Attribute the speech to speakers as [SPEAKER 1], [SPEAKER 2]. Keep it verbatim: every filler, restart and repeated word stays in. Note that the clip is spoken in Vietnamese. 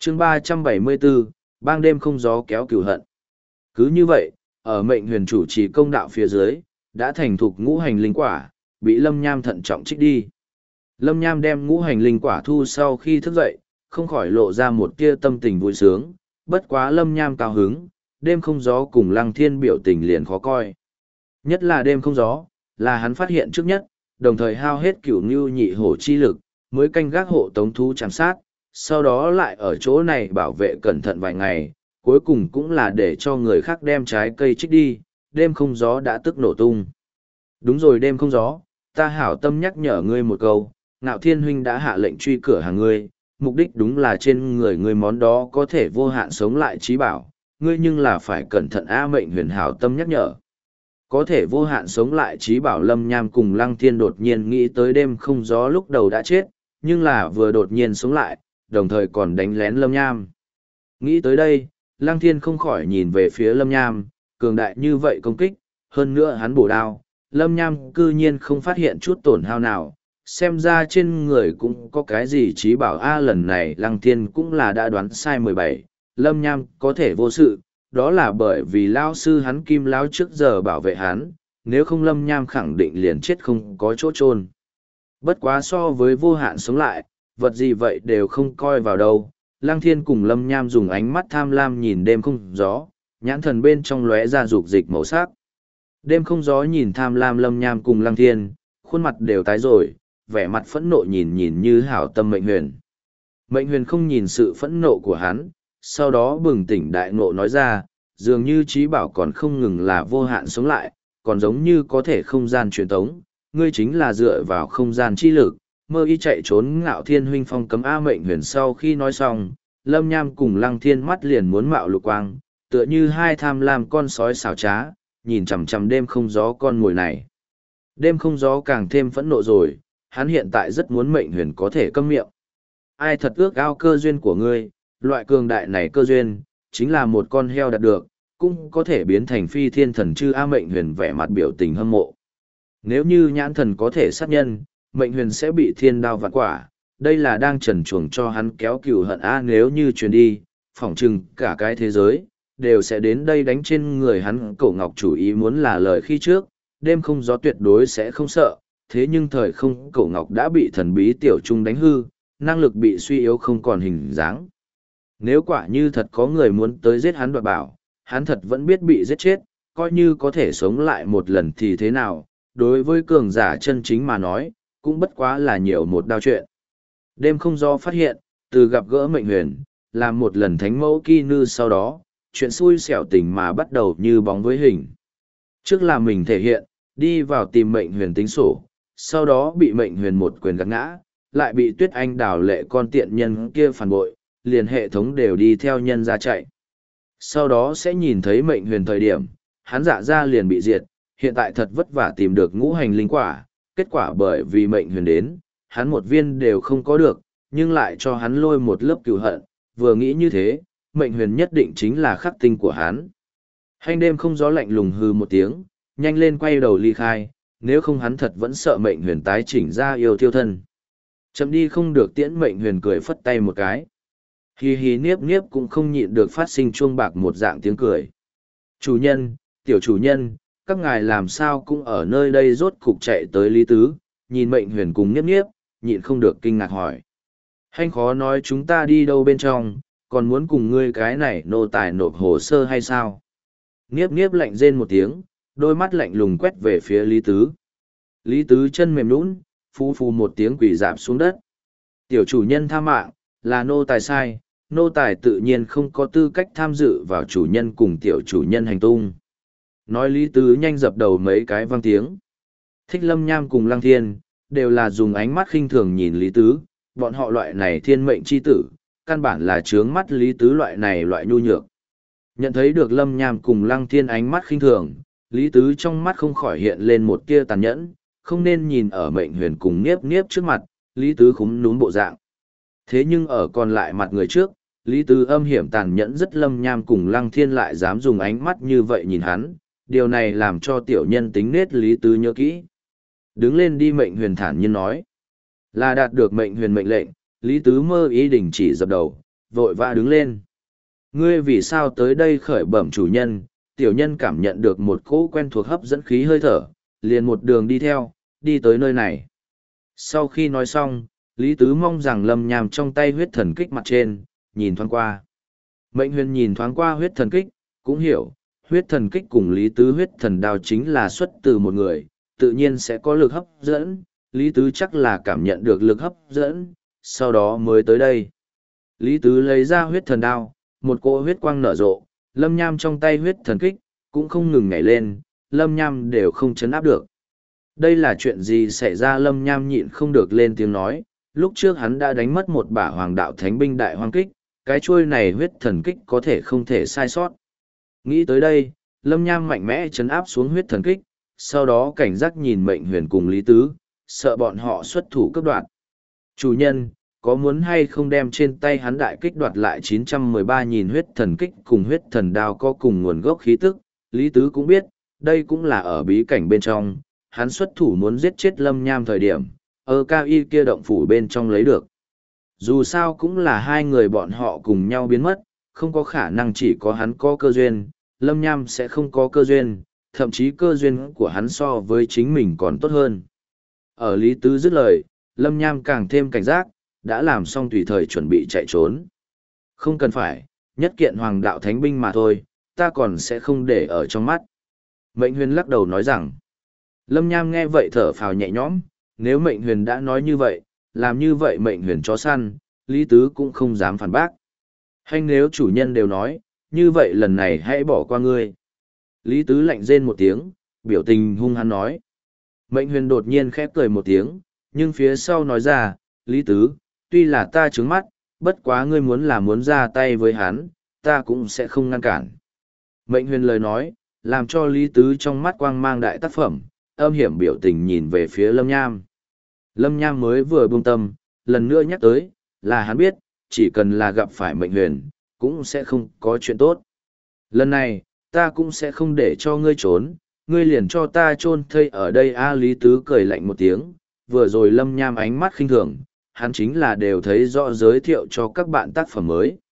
[SPEAKER 1] chương ba trăm bảy mươi bốn, bang đêm không gió kéo cửu hận. Cứ như vậy, ở mệnh huyền chủ trì công đạo phía dưới, đã thành thục ngũ hành linh quả, bị Lâm Nham thận trọng trích đi. Lâm Nham đem ngũ hành linh quả thu sau khi thức dậy, không khỏi lộ ra một tia tâm tình vui sướng, bất quá Lâm Nham cao hứng, đêm không gió cùng Lăng Thiên biểu tình liền khó coi. Nhất là đêm không gió, là hắn phát hiện trước nhất, đồng thời hao hết cửu ngưu nhị hổ chi lực, mới canh gác hộ tống thú chạm sát, sau đó lại ở chỗ này bảo vệ cẩn thận vài ngày, cuối cùng cũng là để cho người khác đem trái cây trích đi, đêm không gió đã tức nổ tung. Đúng rồi đêm không gió, ta hảo tâm nhắc nhở ngươi một câu, Ngạo Thiên huynh đã hạ lệnh truy cửa hàng ngươi, mục đích đúng là trên người ngươi món đó có thể vô hạn sống lại trí bảo, ngươi nhưng là phải cẩn thận a mệnh huyền hảo tâm nhắc nhở. Có thể vô hạn sống lại trí bảo Lâm Nham cùng Lăng Thiên đột nhiên nghĩ tới đêm không gió lúc đầu đã chết, nhưng là vừa đột nhiên sống lại, đồng thời còn đánh lén Lâm Nham. Nghĩ tới đây, Lăng Thiên không khỏi nhìn về phía Lâm Nham, cường đại như vậy công kích, hơn nữa hắn bổ đao, Lâm Nham cư nhiên không phát hiện chút tổn hao nào, xem ra trên người cũng có cái gì trí bảo a lần này Lăng Thiên cũng là đã đoán sai mười bảy, Lâm Nham có thể vô sự, đó là bởi vì lao sư hắn Kim Lão trước giờ bảo vệ hắn, nếu không Lâm Nham khẳng định liền chết không có chỗ chôn. Bất quá so với vô hạn sống lại, vật gì vậy đều không coi vào đâu. Lăng Thiên cùng Lâm Nham dùng ánh mắt tham lam nhìn đêm không gió, nhãn thần bên trong lóe ra dục dịch màu sắc. Đêm không gió nhìn tham lam Lâm Nham cùng Lăng Thiên, khuôn mặt đều tái rồi, vẻ mặt phẫn nộ nhìn nhìn như hảo tâm Mệnh Huyền. Mệnh Huyền không nhìn sự phẫn nộ của hắn, sau đó bừng tỉnh đại ngộ nói ra, dường như trí bảo còn không ngừng là vô hạn sống lại, còn giống như có thể không gian truyền tống, ngươi chính là dựa vào không gian chi lực, mơ y chạy trốn Ngạo Thiên huynh phong cấm A Mệnh Huyền. Sau khi nói xong, Lâm Nham cùng Lăng Thiên mắt liền muốn mạo lục quang, tựa như hai tham lam con sói xảo trá, nhìn chằm chằm đêm không gió con mồi này. Đêm không gió càng thêm phẫn nộ rồi, hắn hiện tại rất muốn Mệnh Huyền có thể câm miệng. Ai thật ước ao cơ duyên của ngươi, loại cường đại này cơ duyên, chính là một con heo đạt được, cũng có thể biến thành phi thiên thần chư A Mệnh Huyền vẻ mặt biểu tình hâm mộ. Nếu như nhãn thần có thể sát nhân, Mệnh Huyền sẽ bị thiên đao vạn quả, đây là đang trần chuồng cho hắn kéo cừu hận A nếu như truyền đi, phỏng chừng cả cái thế giới, đều sẽ đến đây đánh trên người hắn. Cổ Ngọc chủ ý muốn là lời khi trước, đêm không gió tuyệt đối sẽ không sợ, thế nhưng thời không Cổ Ngọc đã bị thần bí tiểu trung đánh hư, năng lực bị suy yếu không còn hình dáng. Nếu quả như thật có người muốn tới giết hắn đoạt bảo, hắn thật vẫn biết bị giết chết, coi như có thể sống lại một lần thì thế nào, đối với cường giả chân chính mà nói, cũng bất quá là nhiều một đao chuyện. Đêm không do phát hiện, từ gặp gỡ Mệnh Huyền, làm một lần thánh mẫu kỳ nư sau đó, chuyện xui xẻo tình mà bắt đầu như bóng với hình. Trước là mình thể hiện, đi vào tìm Mệnh Huyền tính sổ, sau đó bị Mệnh Huyền một quyền gạt ngã, lại bị Tuyết Anh đào lệ con tiện nhân kia phản bội, liền hệ thống đều đi theo nhân ra chạy. Sau đó sẽ nhìn thấy Mệnh Huyền thời điểm, hắn dạ ra liền bị diệt, hiện tại thật vất vả tìm được ngũ hành linh quả, kết quả bởi vì Mệnh Huyền đến, hắn một viên đều không có được, nhưng lại cho hắn lôi một lớp cừu hận, vừa nghĩ như thế, Mệnh Huyền nhất định chính là khắc tinh của hắn. Hành đêm không gió lạnh lùng hư một tiếng, nhanh lên quay đầu ly khai, nếu không hắn thật vẫn sợ Mệnh Huyền tái chỉnh ra yêu thiêu thân. Chậm đi không được tiễn. Mệnh Huyền cười phất tay một cái. Hì hì niếp niếp cũng không nhịn được phát sinh chuông bạc một dạng tiếng cười. Chủ nhân, tiểu chủ nhân, các ngài làm sao cũng ở nơi đây. Rốt cục chạy tới Lý Tứ, nhìn Mệnh Huyền cùng niếp niếp, nhịn không được kinh ngạc hỏi. Hành khó nói chúng ta đi đâu bên trong, còn muốn cùng ngươi cái này nô tài nộp hồ sơ hay sao? Niếp niếp lạnh rên một tiếng, đôi mắt lạnh lùng quét về phía Lý Tứ. Lý Tứ chân mềm nhũn, phù phù một tiếng quỳ rạp xuống đất. Tiểu chủ nhân tha mạng, là nô tài sai, nô tài tự nhiên không có tư cách tham dự vào chủ nhân cùng tiểu chủ nhân hành tung. Nói Lý Tứ nhanh dập đầu mấy cái vang tiếng. Thích Lâm Nham cùng Lăng Thiên, đều là dùng ánh mắt khinh thường nhìn Lý Tứ, bọn họ loại này thiên mệnh chi tử, căn bản là trướng mắt Lý Tứ loại này loại nhu nhược. Nhận thấy được Lâm Nham cùng Lăng Thiên ánh mắt khinh thường, Lý Tứ trong mắt không khỏi hiện lên một tia tàn nhẫn, không nên nhìn ở Mệnh Huyền cùng niếp niếp trước mặt, Lý Tứ khúm núm bộ dạng. Thế nhưng ở còn lại mặt người trước, Lý Tứ âm hiểm tàn nhẫn rất. Lâm Nham cùng Lăng Thiên lại dám dùng ánh mắt như vậy nhìn hắn, điều này làm cho tiểu nhân tính nết Lý Tứ nhớ kỹ. Đứng lên đi. Mệnh Huyền thản nhiên nói. Là đạt được Mệnh Huyền mệnh lệnh, Lý Tứ mơ ý đình chỉ dập đầu, vội vã đứng lên. Ngươi vì sao tới đây khởi bẩm chủ nhân? Tiểu nhân cảm nhận được một cỗ quen thuộc hấp dẫn khí hơi thở, liền một đường đi theo, đi tới nơi này. Sau khi nói xong, Lý Tứ mong rằng Lâm Nham trong tay huyết thần kích mặt trên, nhìn thoáng qua. Mệnh huyền nhìn thoáng qua huyết thần kích, cũng hiểu, huyết thần kích cùng Lý Tứ huyết thần đao chính là xuất từ một người, tự nhiên sẽ có lực hấp dẫn, Lý Tứ chắc là cảm nhận được lực hấp dẫn, sau đó mới tới đây. Lý Tứ lấy ra huyết thần đao, một cỗ huyết quang nở rộ, Lâm Nham trong tay huyết thần kích, cũng không ngừng nhảy lên, Lâm Nham đều không chấn áp được. Đây là chuyện gì xảy ra? Lâm Nham nhịn không được lên tiếng nói, lúc trước hắn đã đánh mất một bả hoàng đạo thánh binh đại hoang kích, cái chuôi này huyết thần kích có thể không thể sai sót. Nghĩ tới đây, Lâm Nham mạnh mẽ chấn áp xuống huyết thần kích, sau đó cảnh giác nhìn Mệnh Huyền cùng Lý Tứ, sợ bọn họ xuất thủ cấp đoạt. Chủ nhân, có muốn hay không đem trên tay hắn đại kích đoạt lại chín trăm mười ba nghìn huyết thần kích cùng huyết thần đao có cùng nguồn gốc khí tức? Lý Tứ cũng biết, đây cũng là ở bí cảnh bên trong, hắn xuất thủ muốn giết chết Lâm Nham thời điểm, ở cao y kia động phủ bên trong lấy được. Dù sao cũng là hai người bọn họ cùng nhau biến mất, không có khả năng chỉ có hắn có cơ duyên, Lâm Nham sẽ không có cơ duyên, thậm chí cơ duyên của hắn so với chính mình còn tốt hơn. Ở Lý Tứ dứt lời, Lâm Nham càng thêm cảnh giác, đã làm xong tùy thời chuẩn bị chạy trốn. Không cần phải, nhất kiện hoàng đạo thánh binh mà thôi, ta còn sẽ không để ở trong mắt. Mệnh Huyền lắc đầu nói rằng, Lâm Nham nghe vậy thở phào nhẹ nhõm, nếu Mệnh Huyền đã nói như vậy, làm như vậy Mệnh Huyền chó săn, Lý Tứ cũng không dám phản bác. Hay nếu chủ nhân đều nói, như vậy lần này hãy bỏ qua ngươi. Lý Tứ lạnh rên một tiếng, biểu tình hung hăng nói. Mệnh Huyền đột nhiên khép cười một tiếng, nhưng phía sau nói ra, Lý Tứ, tuy là ta trướng mắt, bất quá ngươi muốn là muốn ra tay với hắn, ta cũng sẽ không ngăn cản. Mệnh Huyền lời nói, làm cho Lý Tứ trong mắt quang mang đại tác phẩm, âm hiểm biểu tình nhìn về phía Lâm Nham. Lâm Nham mới vừa buông tâm, lần nữa nhắc tới, là hắn biết, chỉ cần là gặp phải Mệnh Huyền, cũng sẽ không có chuyện tốt. Lần này, ta cũng sẽ không để cho ngươi trốn, ngươi liền cho ta chôn thây ở đây. A Lý Tứ cười lạnh một tiếng, vừa rồi Lâm Nham ánh mắt khinh thường, hắn chính là đều thấy rõ giới thiệu cho các bạn tác phẩm mới.